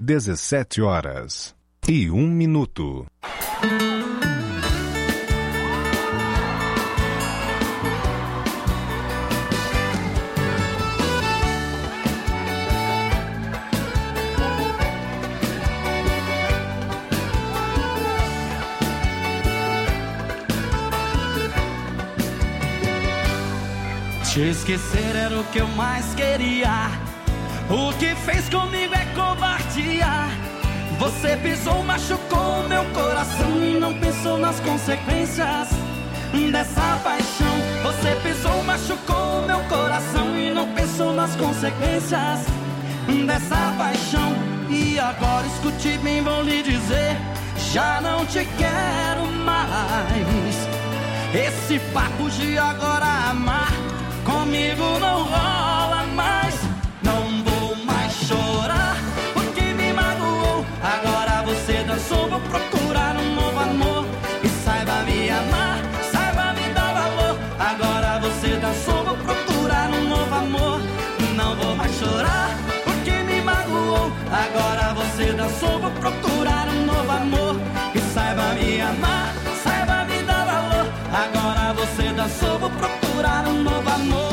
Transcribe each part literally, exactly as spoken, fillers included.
dezessete horas e um minuto. Te esquecer era o que eu mais queria. O que fez comigo é covardia. Você pisou, machucou meu coração e não pensou nas consequências dessa paixão. Você pisou, machucou meu coração e não pensou nas consequências dessa paixão. E agora escute bem, vou lhe dizer, já não te quero mais. Esse papo de agora amar comigo não rola mais. Não vou mais chorar porque me magoou. Agora você dançou, vou procurar um novo amor. E saiba me amar, saiba me dar valor. Agora você dançou, vou procurar um novo amor. Não vou mais chorar porque me magoou. Agora você dançou, vou procurar um novo amor. E saiba me amar, saiba me dar valor. Agora você dançou, vou procurar um novo amor.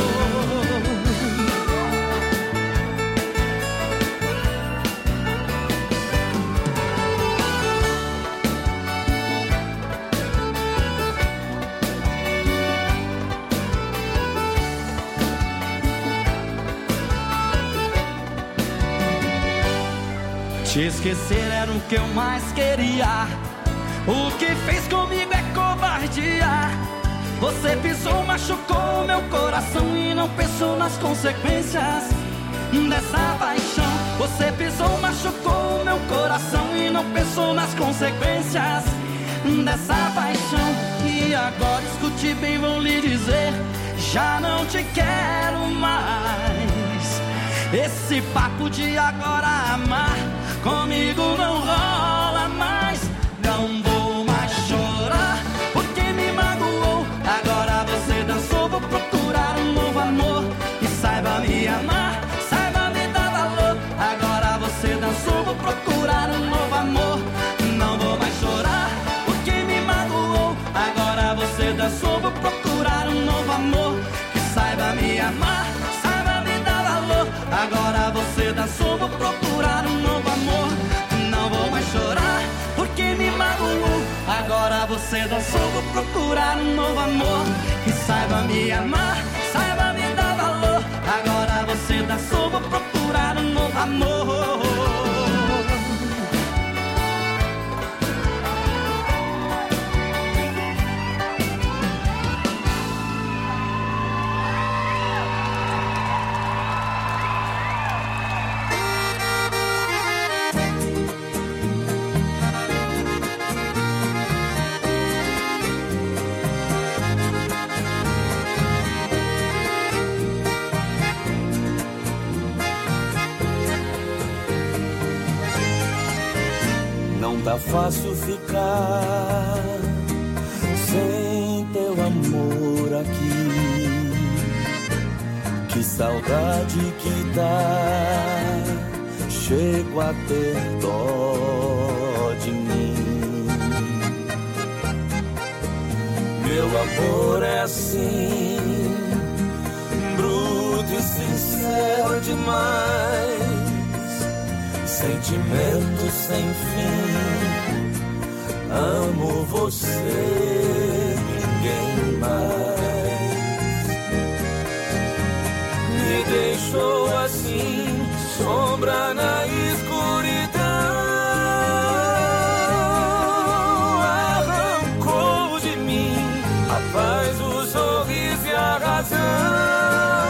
Te esquecer era o que eu mais queria. O que fez comigo é covardia. Você pisou, machucou meu coração e não pensou nas consequências dessa paixão. Você pisou, machucou meu coração e não pensou nas consequências dessa paixão. E agora escute bem, vou lhe dizer, já não te quero mais. Esse papo de agora amar comigo não rola mais. Não vou mais chorar porque me magoou. Agora você dançou, vou procurar um novo amor. E saiba me amar, saiba me dar valor. Agora você dançou, vou procurar um novo amor. Não vou mais chorar porque me magoou. Agora você dançou, vou procurar um novo amor. E saiba me amar, saiba me dar valor. Agora você dançou, vou procurar um novo amor. Não vou mais chorar porque me magoou. Agora você dançou, vou procurar um novo amor. E saiba me amar, saiba me dar valor. Agora você dançou, vou procurar um novo amor. Tá fácil ficar sem teu amor aqui. Que saudade que dá, chego a ter dó de mim. Meu amor é assim, bruto e sincero demais. Sentimento sem fim, amo você, ninguém mais. Me deixou assim, sombra na escuridão. Arrancou de mim a paz, o sorriso e a razão.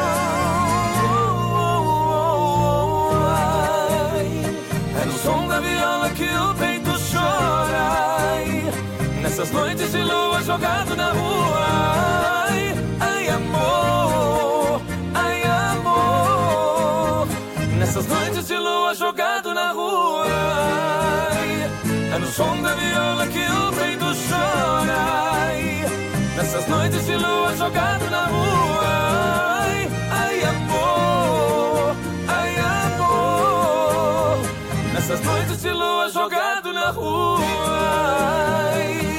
Que o peito chora, ai, nessas noites de lua jogado na rua. Ai, ai amor, ai amor, nessas noites de lua jogado na rua. Ai, é no som da viola que o peito chora, ai, nessas noites de lua jogado na rua. Ai, ai amor, ai amor, nessas noites de lua jogado na rua. Ai.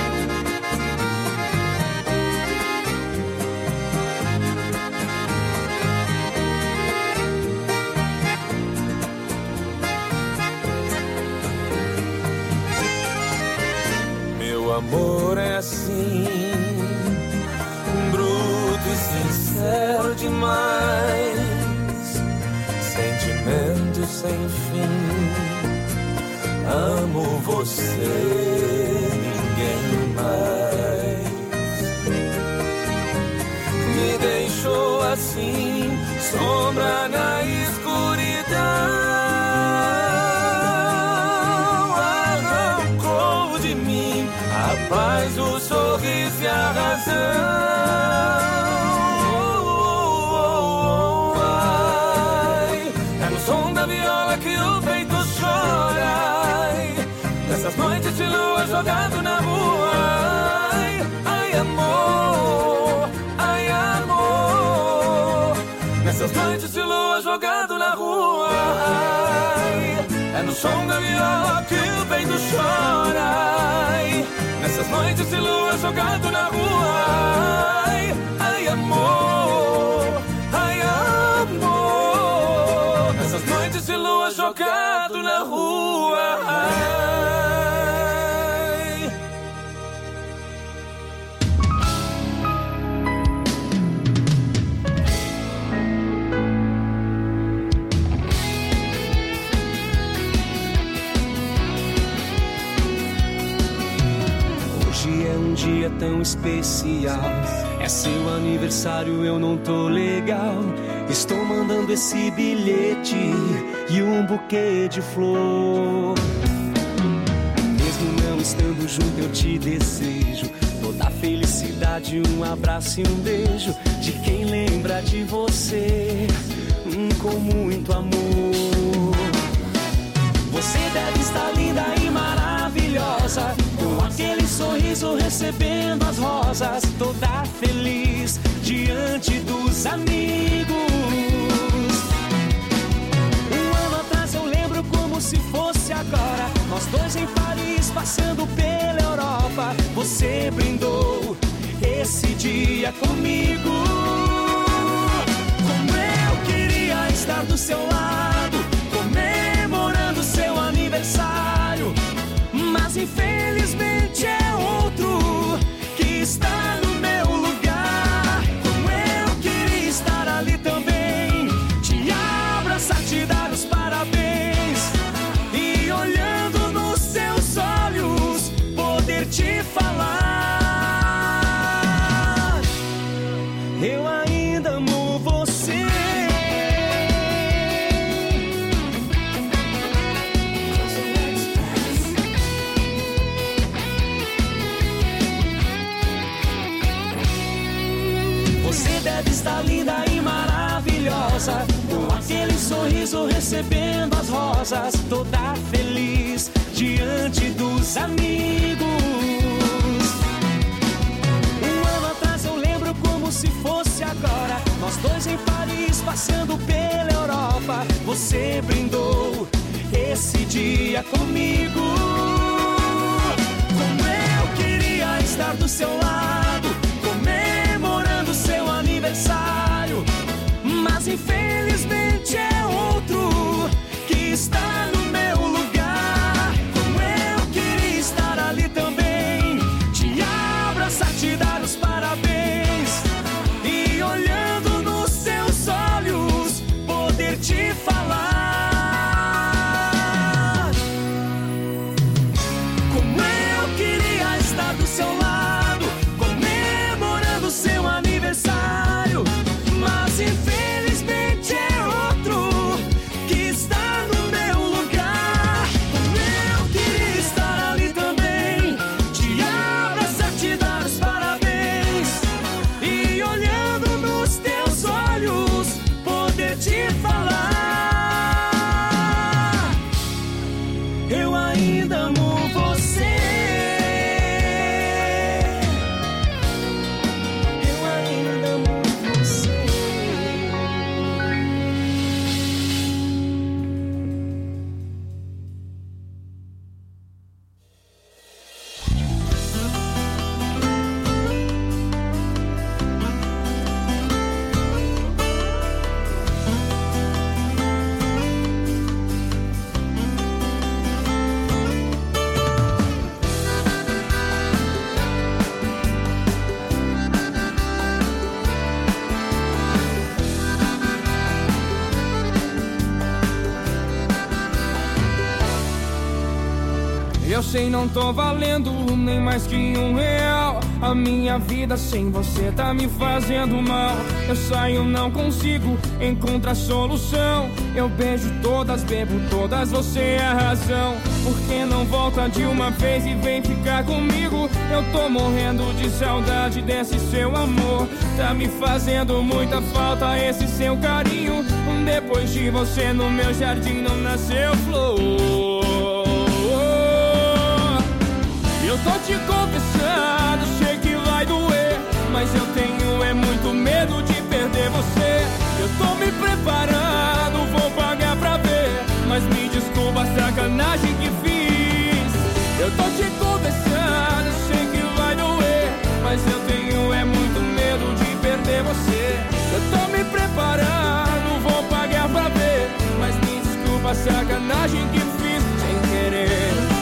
Meu amor é assim, bruto e sincero demais, sentimento sem fim. Amo você, ninguém mais. Me deixou assim, sombra na escuridão. Arrancou de mim a paz, o sorriso e a razão. Nessas noites de lua jogado na rua. Ai, ai amor, ai amor. Nessas noites de lua jogado na rua. Ai, é no som da viola que o peito chora. Ai, nessas noites de lua jogado na rua. Ai, ai amor, ai amor. Nessas noites de lua jogado na rua. Ai. Dia tão especial, é seu aniversário, eu não tô legal. Estou mandando esse bilhete e um buquê de flor. Mesmo não estando junto, eu te desejo toda a felicidade, um abraço e um beijo de quem lembra de você, hum, com muito amor. Você deve estar linda e maravilhosa, com aquele sorriso recebendo as rosas, toda feliz diante dos amigos. Um ano atrás eu lembro como se fosse agora, nós dois em Paris passando pela Europa. Você brindou esse dia comigo. Como eu queria estar do seu lado, comemorando seu aniversário, mas infelizmente é outro que está no meu lugar. Como eu queria estar ali também, te abraçar, te dar os parabéns e olhando nos seus olhos poder te falar: eu ainda amo você. Você deve estar linda e maravilhosa, com aquele sorriso recebendo as rosas, toda feliz diante dos amigos. Um ano atrás eu lembro como se fosse agora, nós dois em Paris passando pela Europa. Você brindou esse dia comigo. Como eu queria estar do seu lado, comemorando seu aniversário, mas infelizmente é outro que está no meu lugar. Como eu queria estar ali também, te abraçar, te dar os parabéns e olhando nos seus olhos poder te falar: como eu queria estar do seu lado, comemorando seu aniversário, mas infelizmente é outro que está no meu lugar. Como eu queria estar ali também, te abraçar, te dar os parabéns e olhando nos teus olhos poder te falar: eu ainda amo você. Eu sei, não tô valendo nem mais que um real. A minha vida sem você tá me fazendo mal. Eu saio, não consigo encontrar solução. Eu beijo todas, bebo todas, você é a razão. Por que não volta de uma vez e vem ficar comigo? Eu tô morrendo de saudade desse seu amor. Tá me fazendo muita falta esse seu carinho. Depois de você no meu jardim não nasceu flor. Eu tô te confessando, sei que vai doer, mas eu tenho é muito medo de perder você. Eu tô me preparando, vou pagar pra ver, mas me desculpa a sacanagem que fiz. Eu tô te confessando, sei que vai doer, mas eu tenho é muito medo de perder você. Eu tô me preparando, vou pagar pra ver, mas me desculpa a sacanagem que fiz sem querer.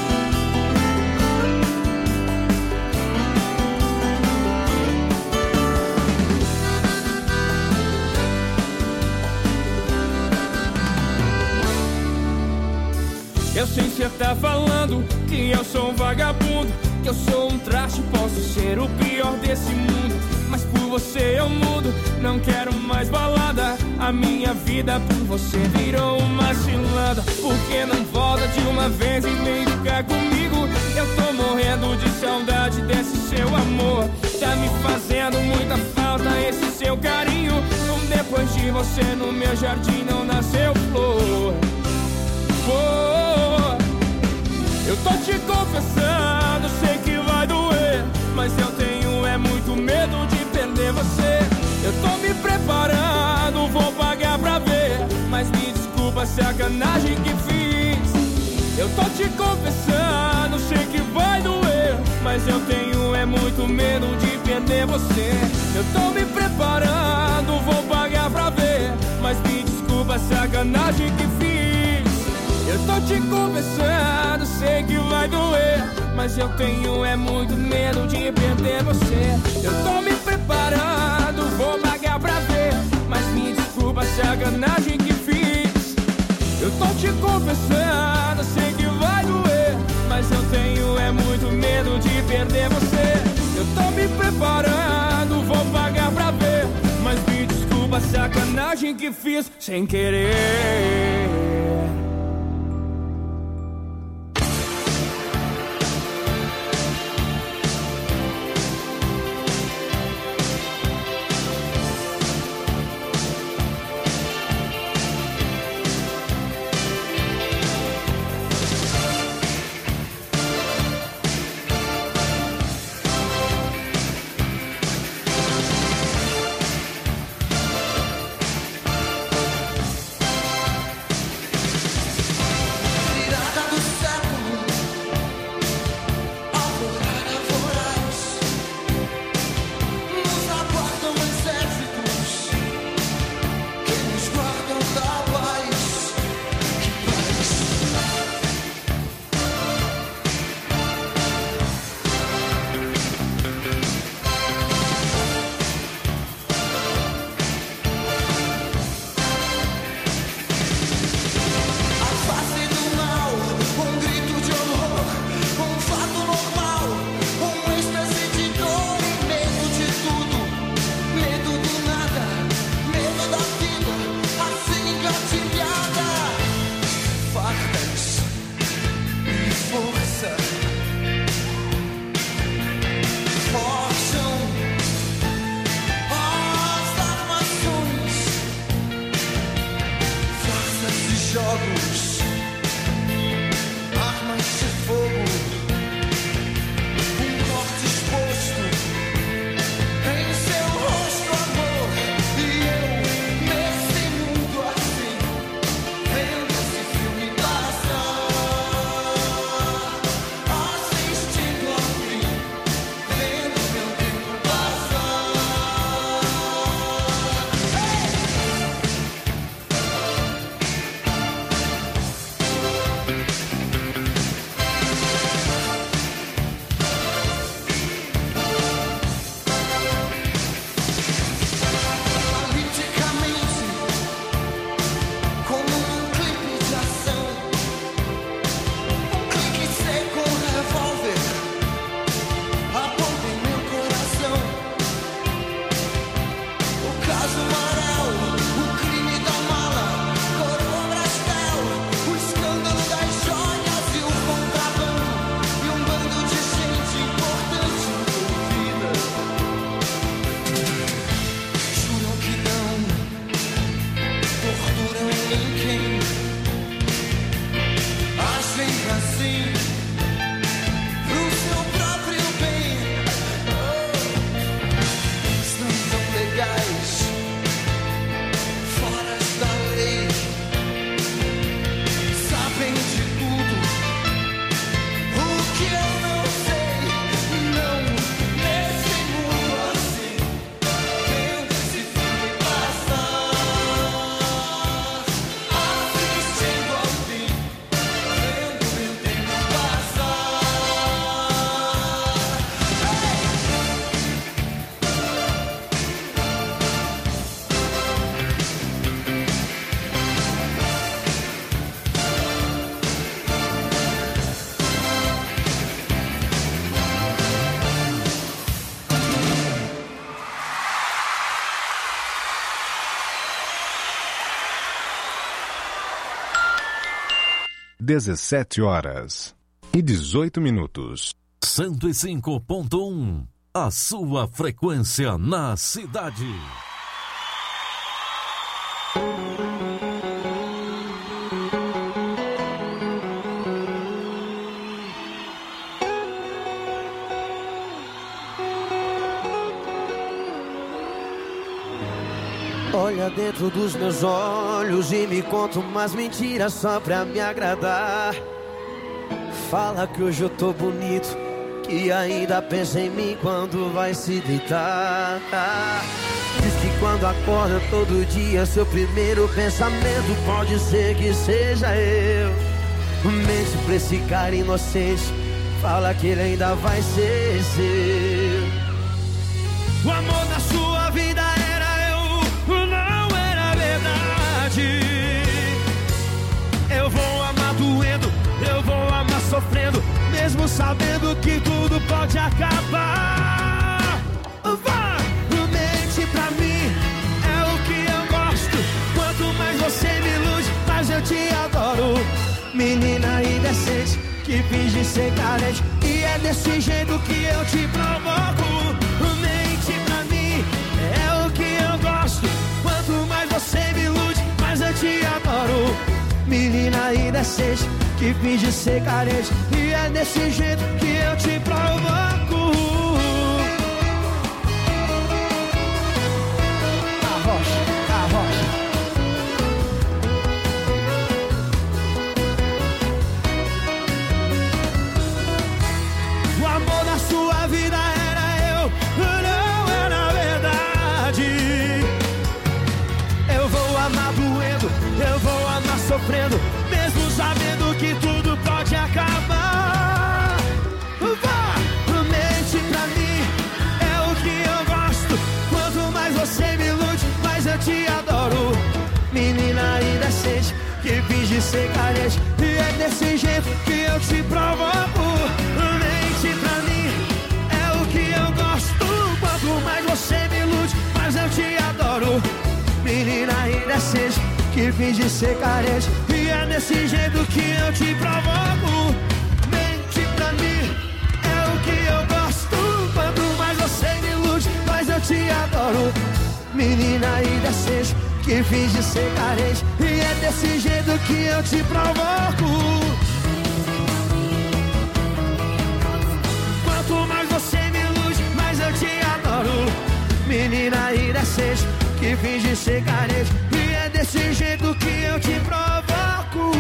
Eu sei que cê tá falando que eu sou um vagabundo, que eu sou um traste, posso ser o pior desse mundo. Mas por você eu mudo, não quero mais balada. A minha vida por você virou uma cilada. Por que não volta de uma vez e vem ficar comigo? Eu tô morrendo de saudade desse seu amor. Tá me fazendo muita falta esse seu carinho. Depois de você no meu jardim não nasceu flor. Eu tô te confessando, sei que vai doer, mas eu tenho é muito medo de perder você. Eu tô me preparando, vou pagar pra ver, mas me desculpa a sacanagem que fiz. Eu tô te confessando, sei que vai doer, mas eu tenho é muito medo de perder você. Eu tô me preparando, vou pagar pra ver, mas me desculpa a sacanagem que fiz. Eu tô te confessando, sei que vai doer, mas eu tenho é muito medo de perder você. Eu tô me preparando, vou pagar pra ver, mas me desculpa a sacanagem que fiz. Eu tô te confessando, sei que vai doer, mas eu tenho é muito medo de perder você. Eu tô me preparando, vou pagar pra ver, mas me desculpa a sacanagem que fiz sem querer. dezessete horas e dezoito minutos. cento e cinco ponto um, a sua frequência na cidade. Olha dentro dos meus olhos e me conta umas mentiras só pra me agradar. Fala que hoje eu tô bonito, que ainda pensa em mim quando vai se deitar. Diz que quando acorda todo dia, seu primeiro pensamento pode ser que seja eu. Mente pra esse cara inocente, fala que ele ainda vai ser seu. O amor da sua vida era eu, não era verdade. Eu vou amar doendo, eu vou amar sofrendo, mesmo sabendo que tudo pode acabar. Vai, mente pra mim, é o que eu gosto. Quanto mais você me ilude, mais eu te adoro. Menina indecente, que finge ser carente, e é desse jeito que eu te provoco. Mente pra mim, é o que eu gosto. Quanto mais você me ilude, mais eu te adoro. Menina indecente, que finge ser carente, e é desse jeito que eu te provoco. Carroça, carroça. O amor da sua vida era eu, não era verdade. Eu vou amar doendo, eu vou amar sofrendo, mesmo sabendo que tudo pode acabar. Vá, mente pra mim, é o que eu gosto. Quanto mais você me ilude, mais eu te adoro. Menina indecente, que finge ser carente, e é desse jeito que eu te provoco. Mente pra mim, é o que eu gosto. Quanto mais você me ilude, mais eu te adoro. Menina indecente, que finge ser carente, e é desse jeito que eu te provoco. Mente pra mim, é o que eu gosto. Quanto mais você me ilude, mais eu te adoro. Menina indecente, que finge ser carente, e é desse jeito que eu te provoco. Quanto mais você me ilude, mais eu te adoro. Menina indecente, que finge ser carente, e é desse jeito que eu te provoco.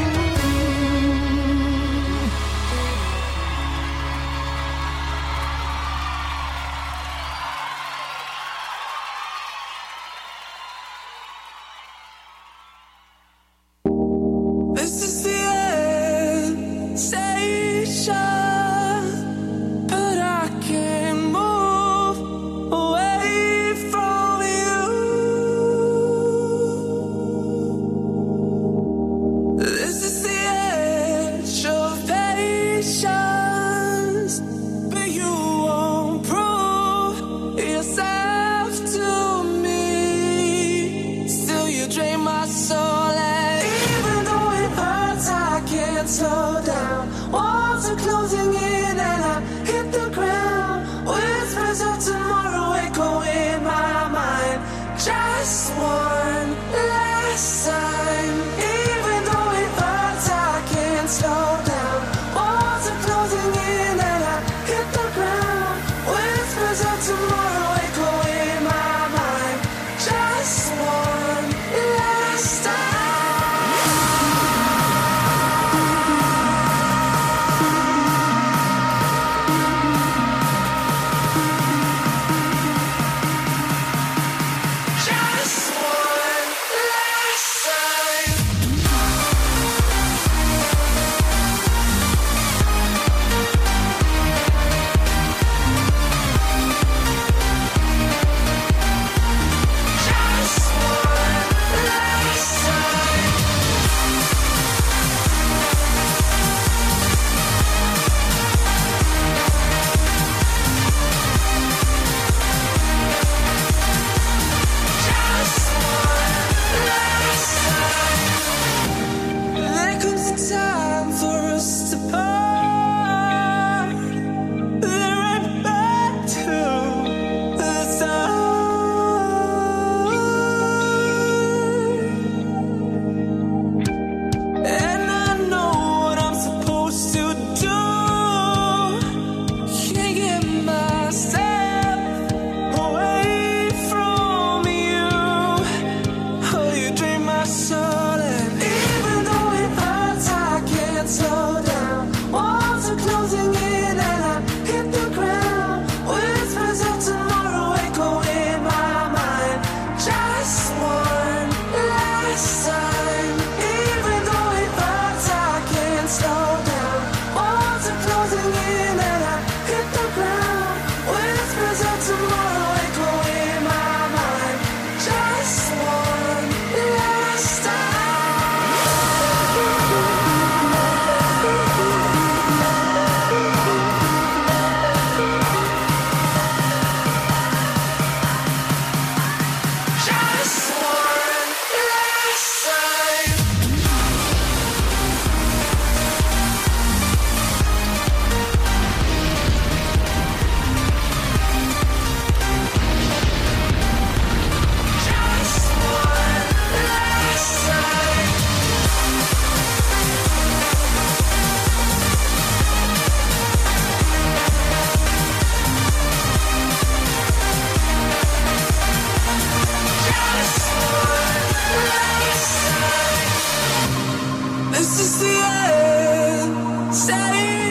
This is the end station, but I can't move away from you.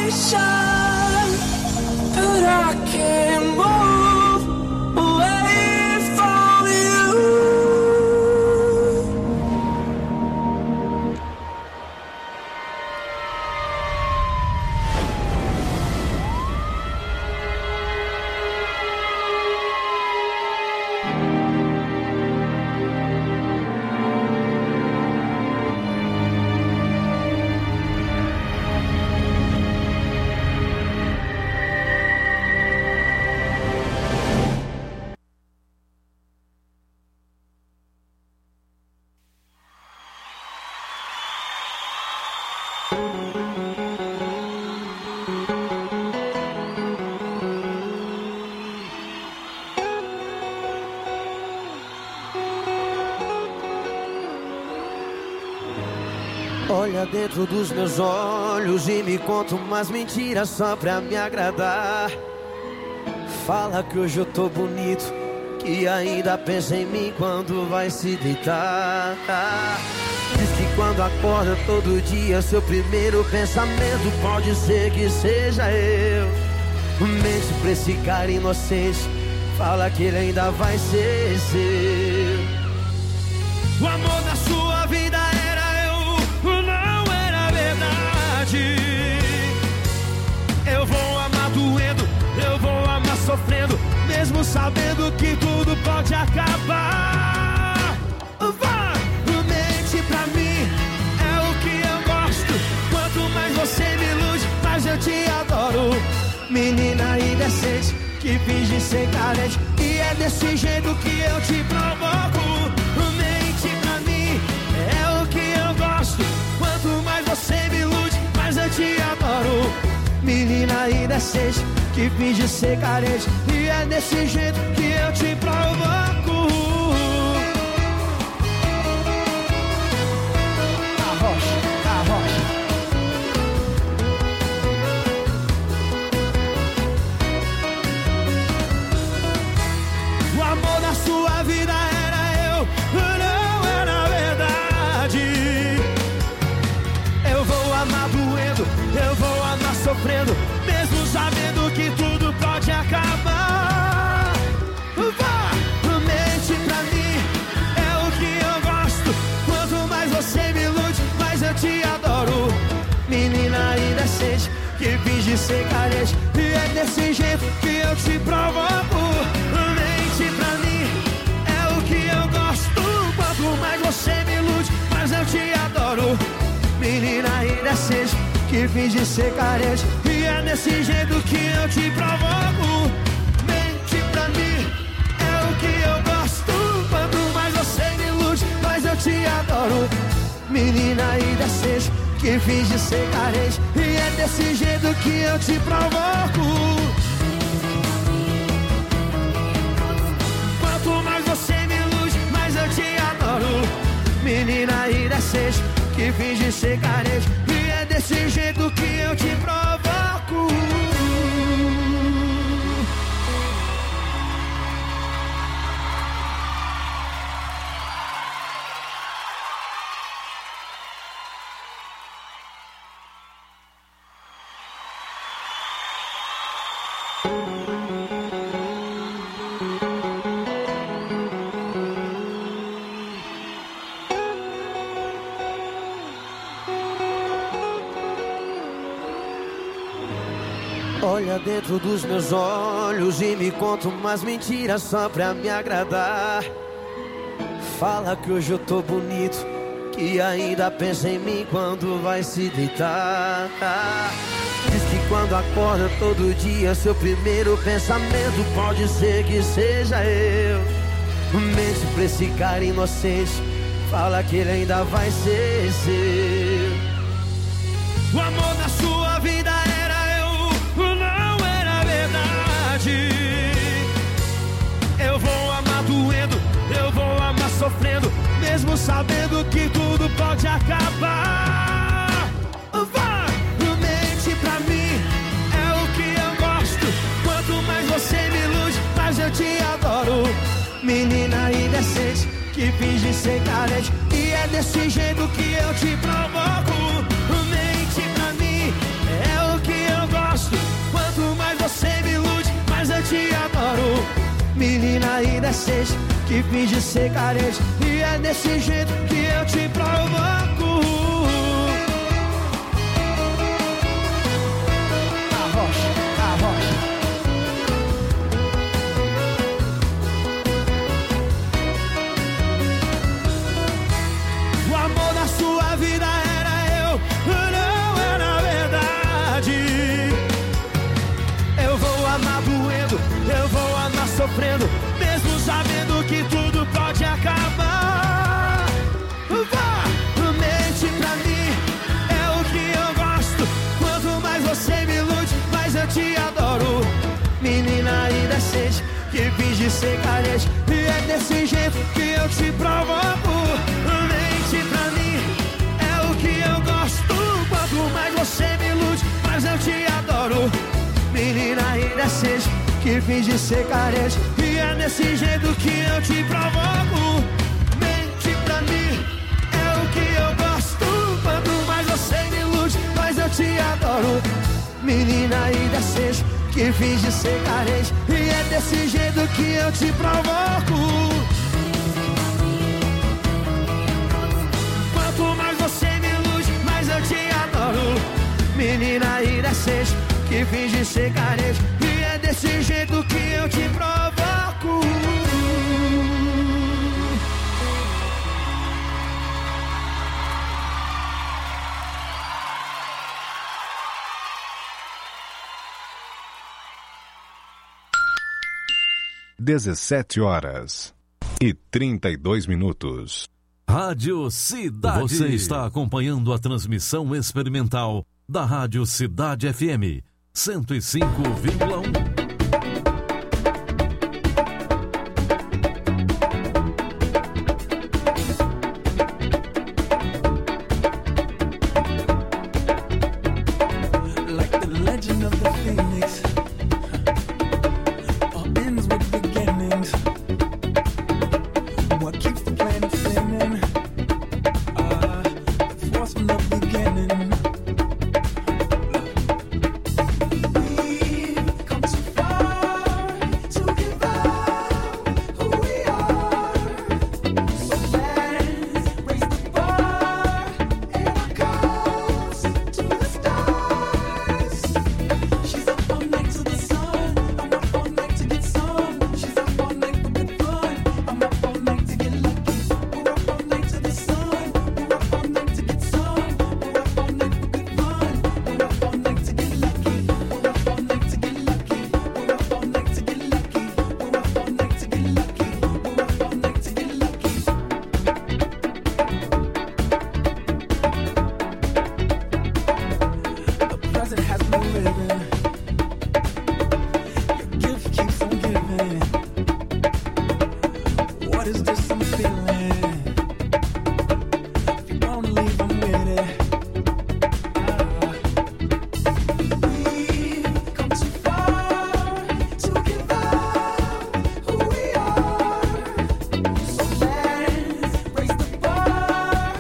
shine, but I can't move away from you. Olha dentro dos meus olhos e me conta umas mentiras só pra me agradar. Fala que hoje eu tô bonito, que ainda pensa em mim quando vai se deitar. Diz que quando acorda todo dia seu primeiro pensamento pode ser que seja eu. Mente pra esse cara inocente, fala que ele ainda vai ser seu. O amor na sua vida era eu, não era verdade. Eu vou amar doendo, eu vou amar sofrendo, mesmo sabendo que tudo pode acabar. Vá, mente pra mim, é o que eu gosto. Quanto mais você me ilude, mais eu te adoro. Menina indecente, que finge ser carente, e é desse jeito que eu te provoco. Mente pra mim, é o que eu gosto. Quanto mais você me ilude, mais eu te adoro. Menina indecente, que finge ser carente, e é desse jeito que eu te provoco. Arrocha, arrocha. O amor da sua vida era eu, não era verdade. Eu vou amar doendo, eu vou amar sofrendo, mesmo sabendo que tudo pode acabar. Vá, mente pra mim, é o que eu gosto. Quanto mais você me ilude, mais eu te adoro. Menina indecente, que finge ser carente, e é desse jeito que eu te provoco. Mente pra mim, é o que eu gosto. Quanto mais você me ilude, mais eu te adoro. Menina indecente, que finge ser carente, e é desse jeito que eu te provoco. Mente pra mim, é o que eu gosto. Quanto mais você me ilude, mais eu te adoro. Menina indecente, que finge ser carente, e é desse jeito que eu te provoco. Quanto mais você me ilude, mais eu te adoro. Menina indecente, que finge ser carente, e é desse jeito que eu te provoco. Olha dentro dos meus olhos e me conta umas mentiras só pra me agradar. Fala que hoje eu tô bonito, que ainda pensa em mim quando vai se deitar. Diz que quando acorda todo dia seu primeiro pensamento pode ser que seja eu. Mente pra esse cara inocente, fala que ele ainda vai ser seu. O amor na sua vida era eu, não era verdade. Eu vou amar doendo, eu vou amar sofrendo, mesmo sabendo que tudo pode acabar. Vá, mente pra mim, é o que eu gosto. Quanto mais você me ilude, mais eu te adoro. Menina indecente, que finge ser carente, e é desse jeito que eu te provoco. Mente pra mim, é o que eu ainda é seis, que finge ser carente. E é desse jeito que eu te provoco. Arrocha, arrocha. O amor da sua vida era eu, não era verdade. Eu vou amar doendo, eu vou amar sofrendo, mesmo sabendo que tudo pode acabar. Vá, mente pra mim, é o que eu gosto. Quanto mais você me ilude, mais eu te adoro. Menina indecente, que finge ser carente. E é desse jeito que eu te provoco. Mente pra mim, é o que eu gosto. Quanto mais você me ilude, mais eu te adoro. Menina indecente, que finge ser carente. E é desse jeito que eu te provoco. Mente pra mim, é o que eu gosto. Quanto mais você me ilude, mais eu te adoro. Menina indecente, que finge ser carente. E é desse jeito que eu te provoco. Quanto mais você me ilude, mais eu te adoro. Menina indecente, que finge ser carente. E é desse jeito que eu te provoco. dezessete horas e trinta e dois minutos. Rádio Cidade. Você está acompanhando a transmissão experimental da Rádio Cidade F M cento e cinco vírgula um.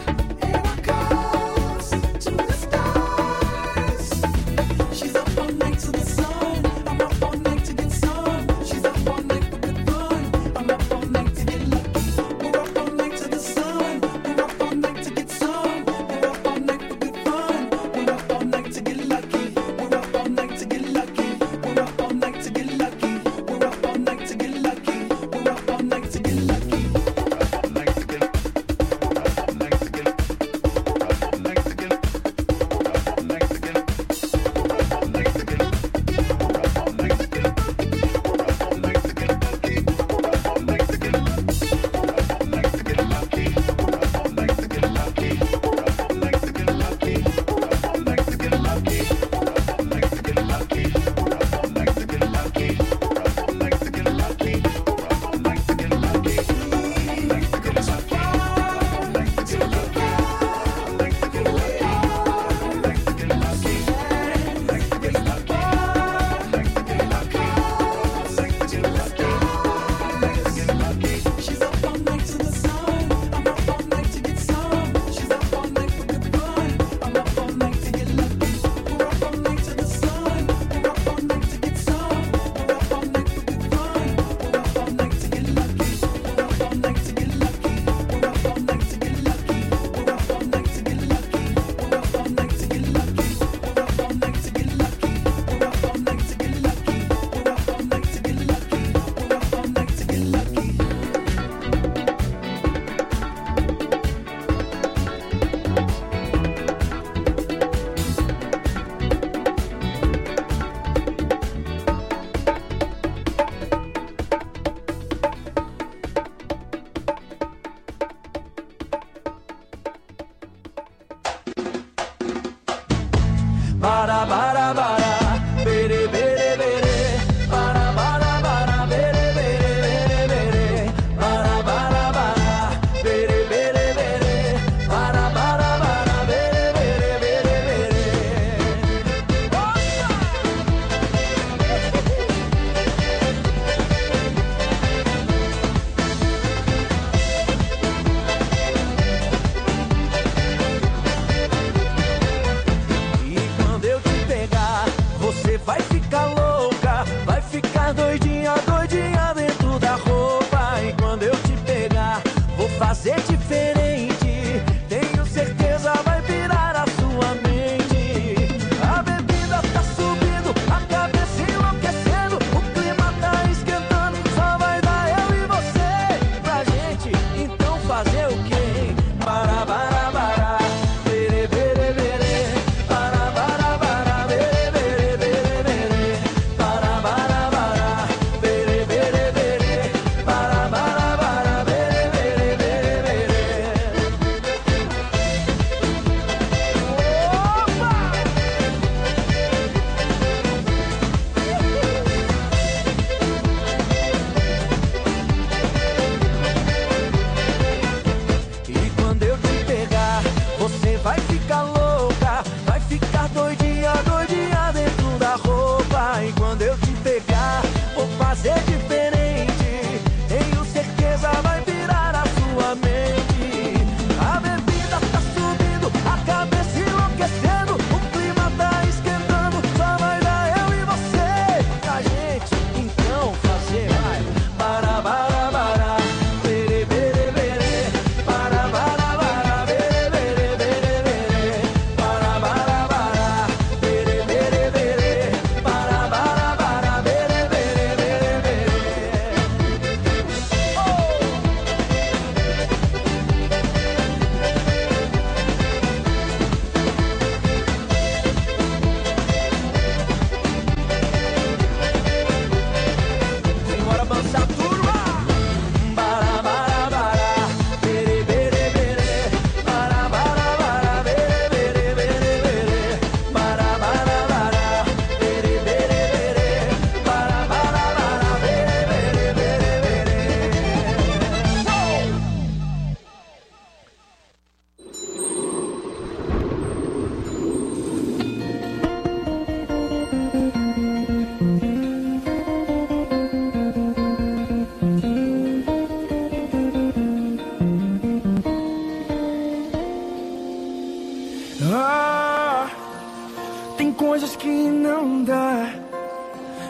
She's up all night.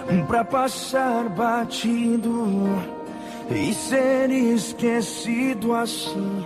pra passar batido e ser esquecido assim.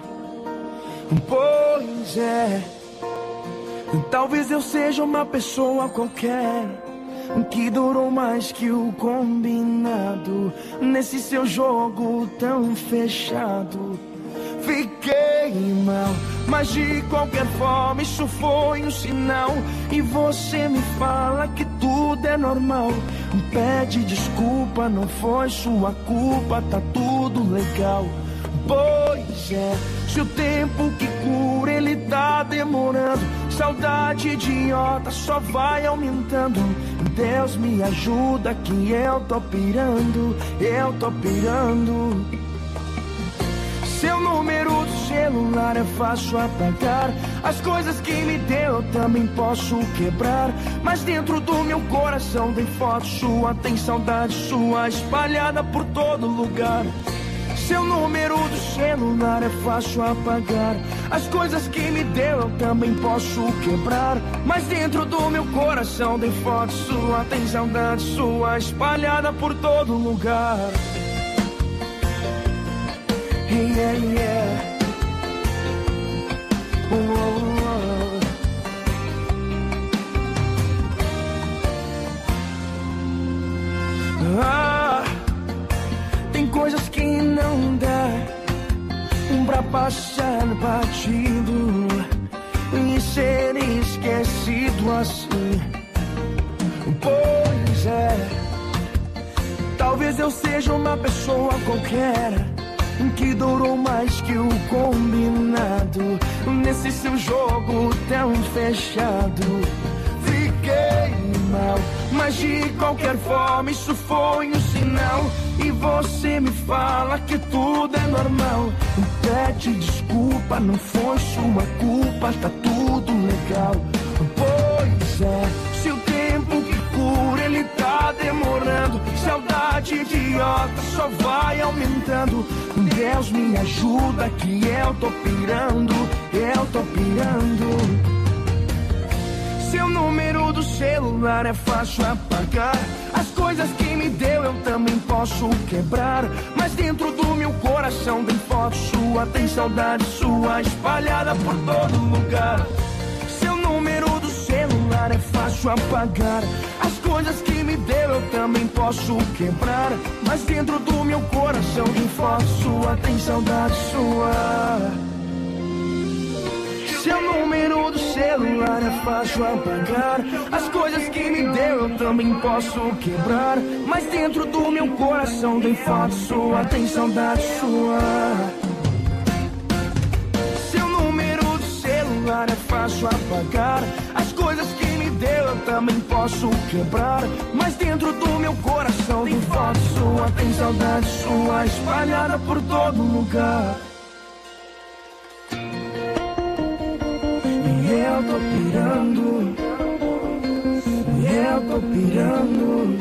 Pois é, talvez eu seja uma pessoa qualquer que durou mais que o combinado nesse seu jogo tão fechado. Fiquei mal, mas de qualquer forma isso foi um sinal. E você me fala que tudo é normal. Pede desculpa, não foi sua culpa, tá tudo legal. Pois é, se o tempo que cura ele tá demorando, saudade idiota só vai aumentando. Deus me ajuda que eu tô pirando, eu tô pirando. Seu número do celular é fácil apagar. As coisas que me deu eu também posso quebrar. Mas dentro do meu coração tem foto sua, tem saudade sua espalhada por todo lugar. Seu número do celular é fácil apagar. As coisas que me deu eu também posso quebrar. Mas dentro do meu coração tem foto sua, tem saudade sua espalhada por todo lugar. Yeah, yeah. Oh, oh, oh. Ah, tem coisas que não dá pra passar batido e ser esquecido assim. Pois é, talvez eu seja uma pessoa qualquer que durou mais que o combinado nesse seu jogo tão fechado. Fiquei mal, mas de qualquer forma isso foi um sinal. E você me fala que tudo é normal. Pede desculpa, não foi sua culpa, tá tudo legal. Pois é, se o tempo que cura ele tá demorando, saudade idiota só vai aumentando. Deus me ajuda que eu tô pirando, eu tô pirando. Seu número do celular é fácil apagar. As coisas que me deu eu também posso quebrar. Mas dentro do meu coração tem foto sua, tem saudade sua espalhada por todo lugar. Seu número do celular é fácil apagar. As coisas que me deu eu também posso quebrar. Mas dentro do meu coração tem foto sua, tem saudade sua. Seu número do celular é fácil apagar. As coisas que me deu eu também posso quebrar. Mas dentro do meu coração tem foto sua, tem saudade sua. Seu número do celular é fácil apagar. As coisas que me deu eu também posso quebrar. Mas dentro do meu coração tem foto sua, tem saudade sua espalhada por todo lugar. Eu tô pirando, eu tô pirando.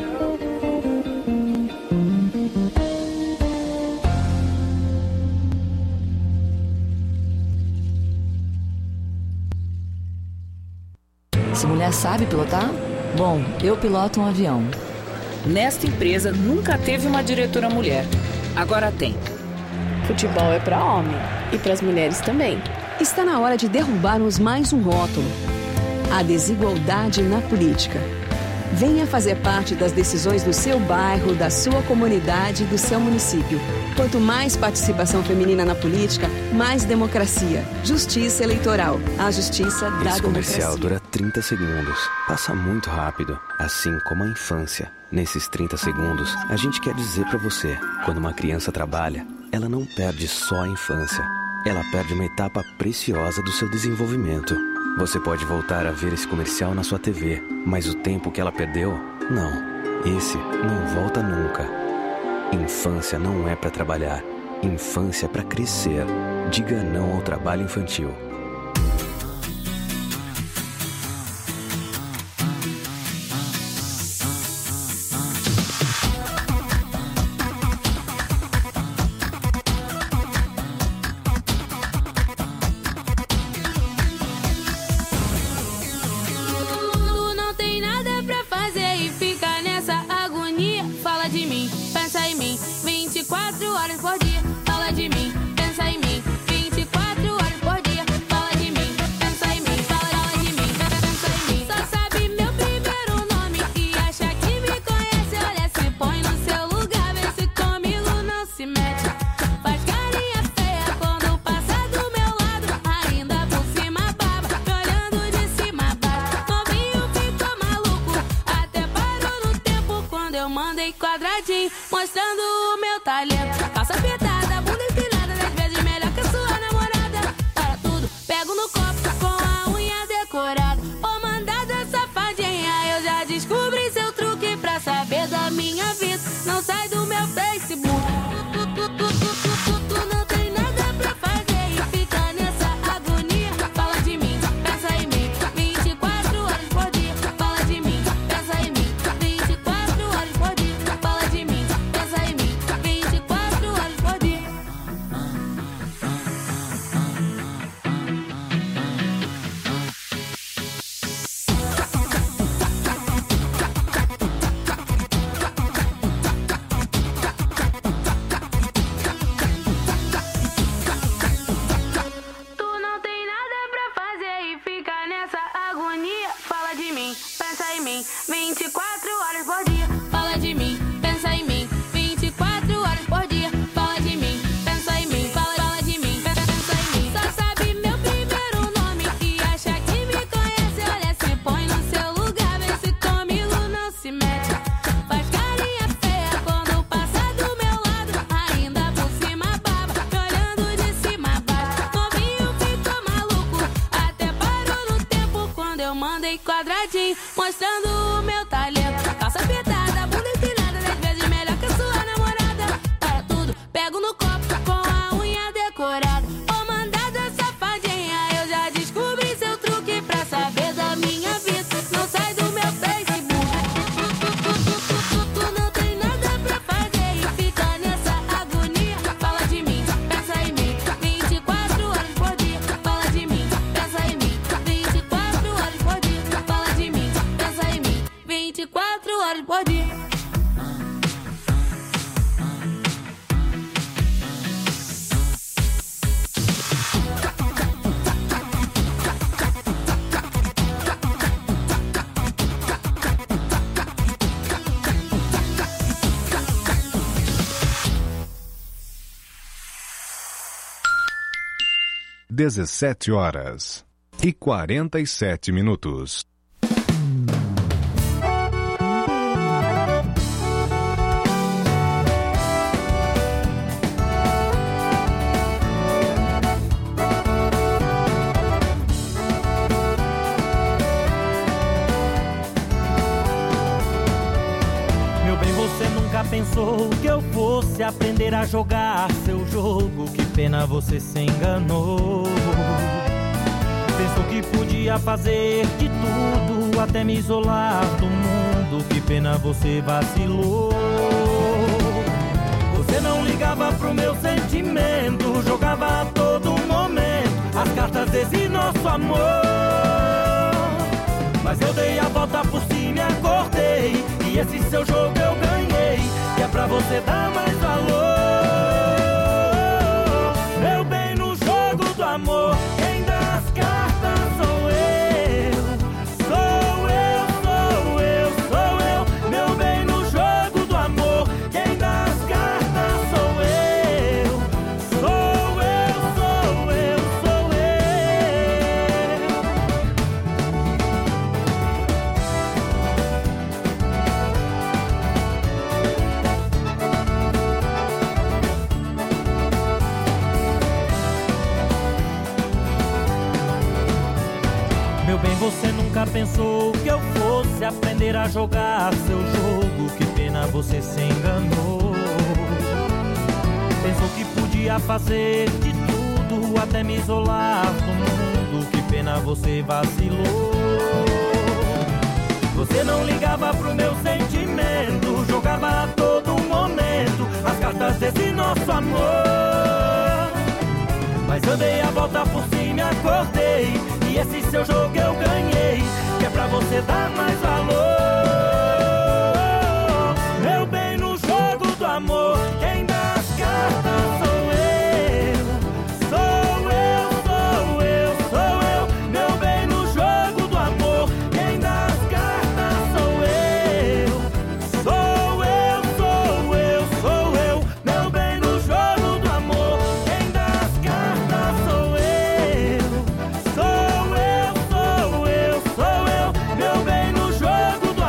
Essa mulher sabe pilotar? Bom, eu piloto um avião. Nesta empresa nunca teve uma diretora mulher. Agora tem. Futebol é pra homem e pras mulheres também. Está na hora de derrubarmos mais um rótulo: a desigualdade na política. Venha fazer parte das decisões do seu bairro, da sua comunidade e do seu município. Quanto mais participação feminina na política, mais democracia. Justiça eleitoral. A justiça da democracia. Esse comercial dura trinta segundos. Passa muito rápido, assim como a infância. Nesses trinta segundos, a gente quer dizer pra você: quando uma criança trabalha, ela não perde só a infância. Ela perde uma etapa preciosa do seu desenvolvimento. Você pode voltar a ver esse comercial na sua T V, mas o tempo que ela perdeu, não. Esse não volta nunca. Infância não é para trabalhar. Infância é para crescer. Diga não ao trabalho infantil. Não tem nada pra fazer e fica nessa agonia. mandei quadradinho, mostrando o meu talento. Calça apertada, bunda empinada, dez vezes melhor que a sua namorada. Para tudo, pego no copo com a unha decorada. Ô mandada safadinha, eu já descobri seu truque pra saber da minha vida. Não sai do meu Facebook. Tu, tu, tu, tu, tu, tu, tu não tem nada pra fazer e fica nessa agonia. Fala de mim, pensa em mim, vinte e quatro horas por dia. Fala de mim, pensa em mim, vinte e quatro horas por dia. Fala de mim, pensa em mim, vinte e quatro horas por dia. Tu não tem nada pra fazer e fica nessa agonia. Fala de mim, pensa em mim, vinte e quatro horas por dia. Fala de mim, pensa em mim, vinte e quatro horas por dia. Fala de mim, pensa em mim, fala, fala de mim, pensa, pensa em mim. Só sabe meu primeiro nome e acha que me conhece. Olha, se põe no seu lugar, vê se comigo não se mete. Faz carinha feia quando passa do meu lado. Ainda por cima baba, me olhando de cima a baixo. Novinho ficou maluco, até parou no tempo quando eu mandei quadradinho, mostrando o meu talento. Calça apertada, bunda empinada, dez vezes melhor que a sua namorada. Para tudo, pego no copo com a unha decorada. Ô mandada safadinha, eu já descobri seu truque pra saber da minha vida. Não sai do meu Facebook. Tu, tu, tu, tu, tu, tu não tem nada pra fazer e fica nessa agonia. Fala de mim, pensa em mim, vinte e quatro horas por dia. Fala de mim, pensa em mim, vinte e quatro horas por dia. Fala de mim, pensa em mim, vinte e quatro horas por dia. dezessete horas e quarenta e sete minutos. Meu bem, você nunca pensou que eu fosse aprender a jogar seu jogo. Que pena, você se enganou. Pensou que podia fazer de tudo, até me isolar do mundo. Que pena, você vacilou. Você não ligava pro meu sentimento, jogava a todo momento as cartas desse nosso amor. Mas eu dei a volta por cima e acordei, e esse seu jogo eu ganhei, que é pra você dar mais valor. Meu bem, no jogo do amor, quem dá as cartas sou eu. Sou eu, sou eu, sou eu. Meu bem, no jogo do amor, quem dá as cartas sou eu. Sou eu, sou eu, sou eu. Meu bem, você nunca pensou que eu fosse aprender a jogar seu jogo. Que pena, você se enganou. Pensou que podia fazer de tudo, até me isolar do mundo. Que pena, você vacilou. Você não ligava pro meu sentimento, jogava a todo momento as cartas desse nosso amor. Mas eu dei a volta por cima e acordei, e esse seu jogo eu ganhei, que é pra você dar mais valor. Meu bem, no jogo do amor, quem dá as cartas sou eu. Sou eu, sou eu, sou eu. Meu bem, no jogo do amor, quem dá as cartas sou eu. Sou eu, sou eu, sou eu. Meu bem, no jogo do amor, quem dá as cartas sou eu. Sou eu, sou eu, sou eu. Meu bem, no jogo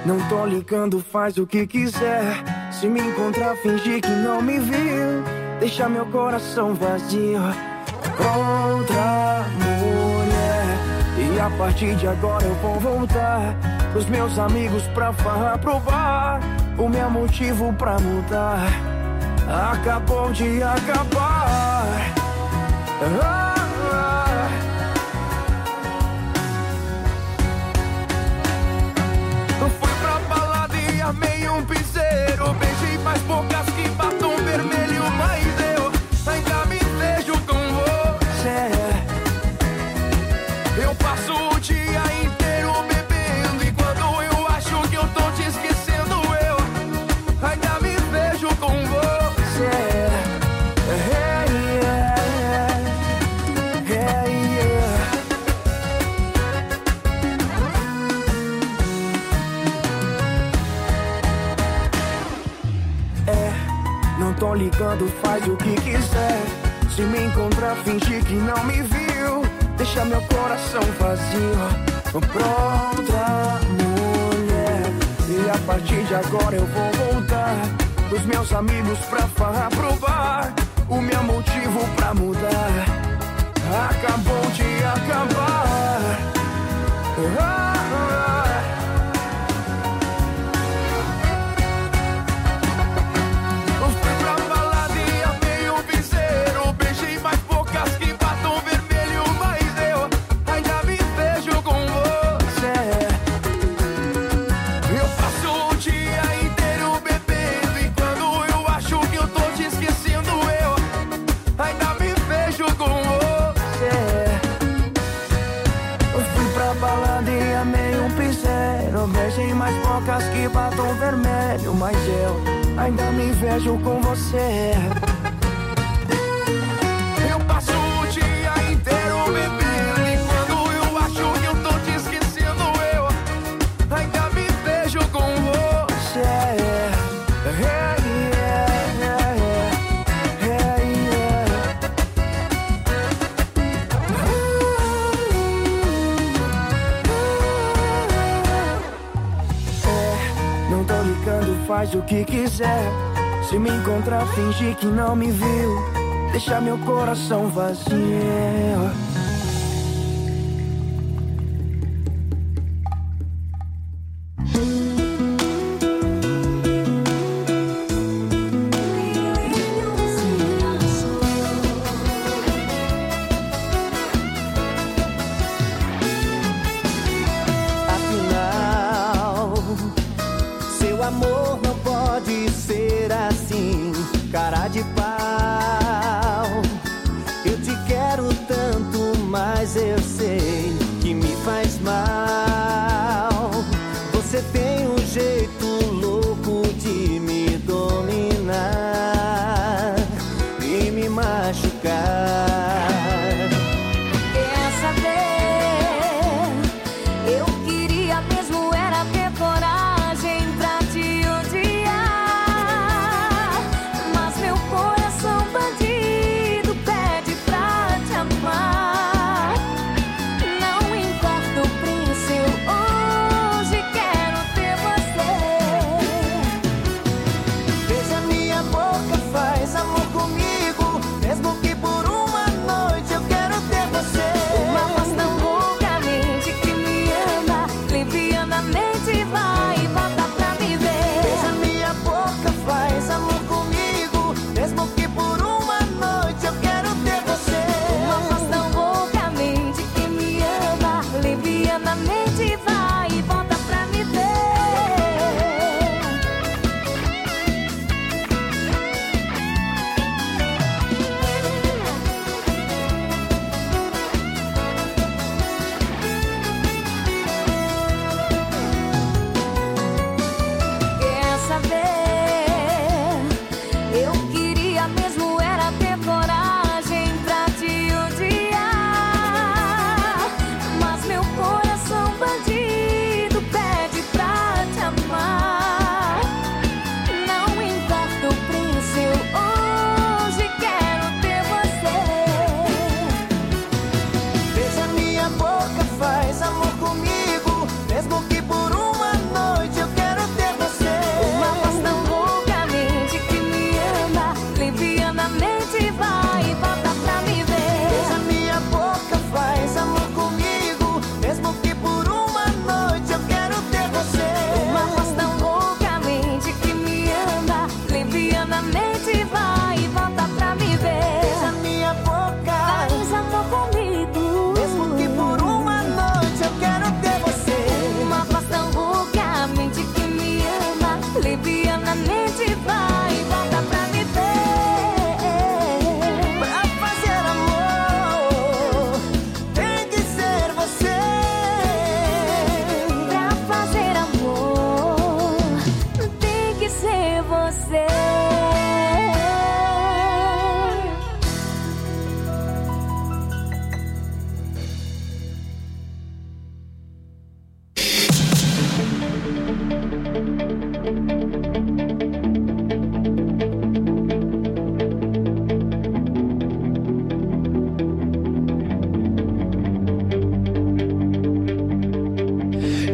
Não tô ligando, faz o que quiser. Se me encontrar, fingir que não me viu. Deixa meu coração vazio pra outra mulher. E a partir de agora eu vou voltar pros meus amigos pra farra, pro bar. O meu motivo pra mudar acabou de acabar. Ah, ah. Eu fui pra balada e amei um piseiro. Beijei mais bocas que batom vermelho, mas eu ainda me vejo com você. Eu passo o dia inteiro bebendo e quando eu acho que eu tô te esquecendo, eu ainda me vejo com você. Hey, yeah, yeah, yeah. É, não tô ligando, faz o que quiser. Se me encontrar, fingir que não me viu. Deixa meu coração vazio pra outra mulher. E a partir de agora eu vou voltar os meus amigos pra farra, pro bar. O meu motivo pra mudar acabou de acabar. Ah, ah. Eu fui pra balada e amei um piseiro. Beijei mais bocas que batom vermelho, mas eu ainda me vejo com você. Eu passo o dia inteiro bebendo e quando eu acho que eu tô te esquecendo, eu ainda me vejo com você. Eu fui pra balada e amei um piseiro. Beijei mais bocas que batom vermelho, mas eu ainda me vejo com você. Eu passo o dia inteiro bebendo e quando eu acho que eu tô te esquecendo, eu ainda me vejo com você. Hey, yeah, yeah, yeah, yeah. É, não tô ligando, faz o que quiser. Se me encontrar, fingir que não me viu. Deixa meu coração vazio. Afinal, seu amor não pode ser assim, cara de pau. Eu te quero tanto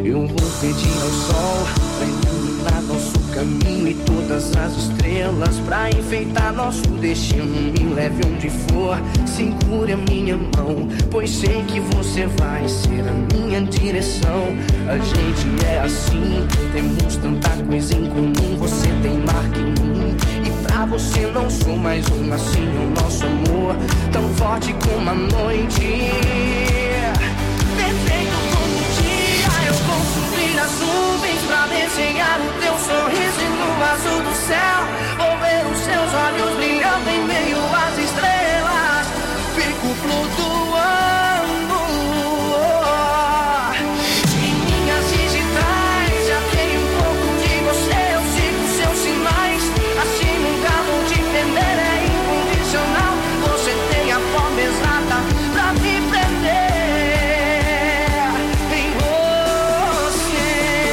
Eu vou pedir ao sol pra iluminar nosso caminho e todas as estrelas pra enfeitar nosso destino. Me leve onde for, segure a minha mão, pois sei que você vai ser a minha direção. A gente é assim, temos tanta coisa em comum. Você tem marca em mim e pra você não sou mais um. Assim é o nosso amor, tão forte como a noite, perfeito como o dia. Eu vou subir as nuvens pra desenhar o teu sorriso e no azul do céu vou ver os seus olhos brilhando em meio às estrelas. Fico flutuando em minhas digitais. Já tenho um pouco de você, eu sigo seus sinais. Assim nunca vou te perder, é incondicional. Você tem a forma exata pra me prender em você.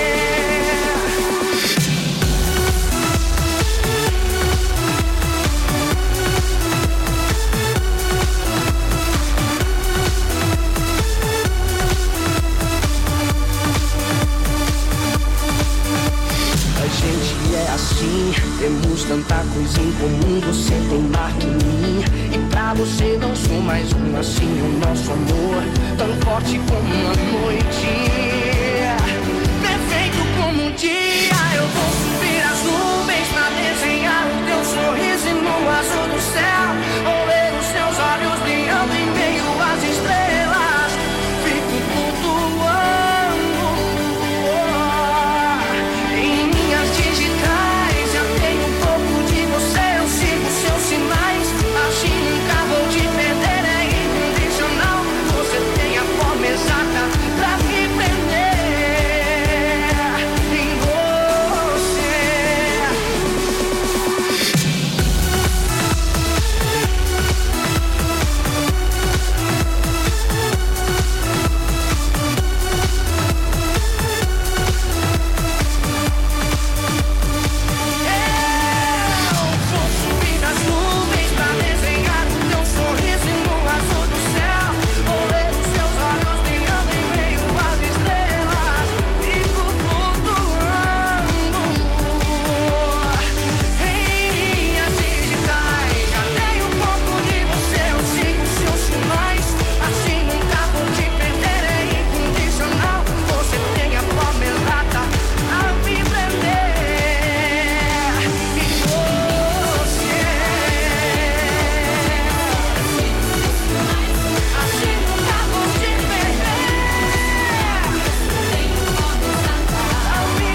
A gente é assim, temos tanta coisa em comum. Você tem marca em mim e pra você não sou mais um. Assim é o nosso amor, tão forte como a noite, perfeito como um dia. Eu vou subir as nuvens pra desenhar o teu sorriso e no azul do céu vou ver os teus olhos brilhando em meio às estrelas. Fico flutuando em minhas digitais. Já tenho um pouco de você, eu sigo seus sinais. Assim nunca vou te perder, é incondicional. Você tem a forma exata pra me prender em você. Eu vou subir nas nuvens pra desenhar o teu sorriso e no azul do céu vou ver os teus olhos brilhando em meio às estrelas. Fico flutuando em minhas digitais. Já tenho um pouco de você, eu sigo seus sinais. Assim nunca vou te perder, é incondicional. Você tem a forma exata a me prender em você. Assim nunca vou te perder, a me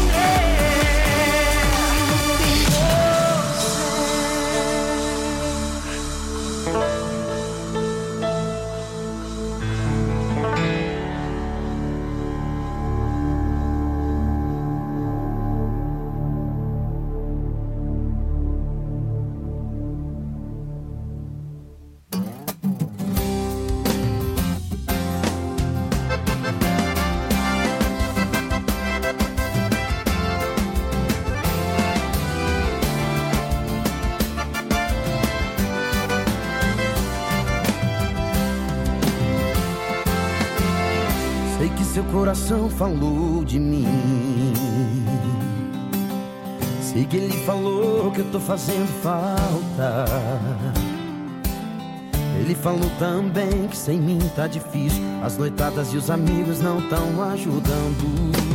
Sei que seu coração falou de mim. Sei que ele falou que eu tô fazendo falta. Ele falou também que sem mim tá difícil. As noitadas e os amigos não tão ajudando.